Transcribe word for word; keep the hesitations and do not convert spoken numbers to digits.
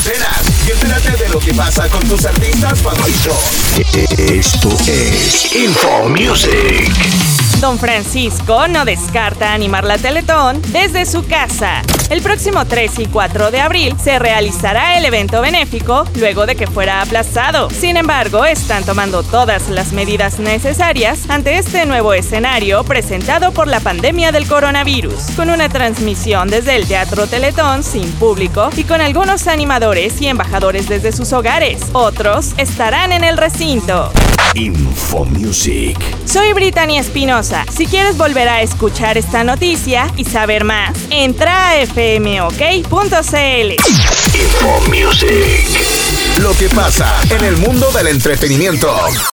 antenas y entérate de lo que pasa con tus artistas favoritos. Esto es Info Music. Don Francisco no descarta animar la Teletón desde su casa. El próximo tres y cuatro de abril se realizará el evento benéfico luego de que fuera aplazado. Sin embargo, están tomando todas las medidas necesarias ante este nuevo escenario presentado por la pandemia del coronavirus, con una transmisión desde el Teatro Teletón sin público y con algunos animadores y embajadores desde sus hogares. Otros estarán en el recinto. Info Music. Soy Brittany Espinosa. Si quieres volver a escuchar esta noticia y saber más, entra a f m o k punto c l. Info Music. Lo que pasa en el mundo del entretenimiento.